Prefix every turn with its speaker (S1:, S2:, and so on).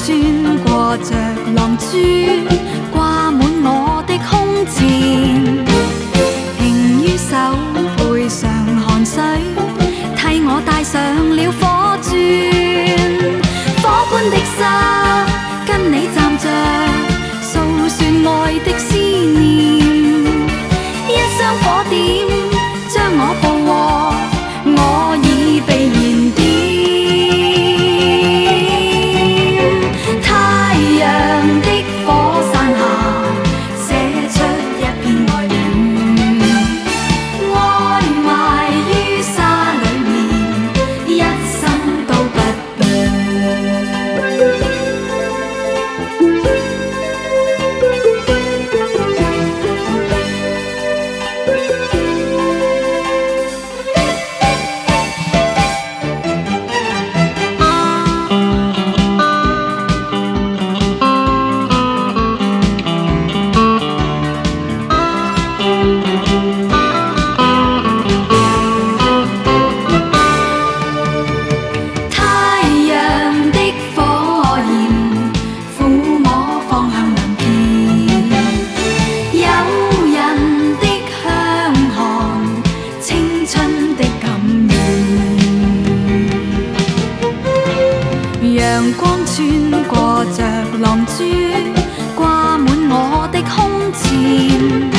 S1: 穿過着浪珠，掛滿我的胸前。停於手背上汗水，替我帶上了火鑽。火般的沙，跟你站着，訴說愛的思念。一雙火點將我捕獲，我已被燃點。太陽的火傘下，寫出一片愛戀。愛埋於沙裡面，一生都不變。陽光穿過着浪珠，掛滿我的胸前。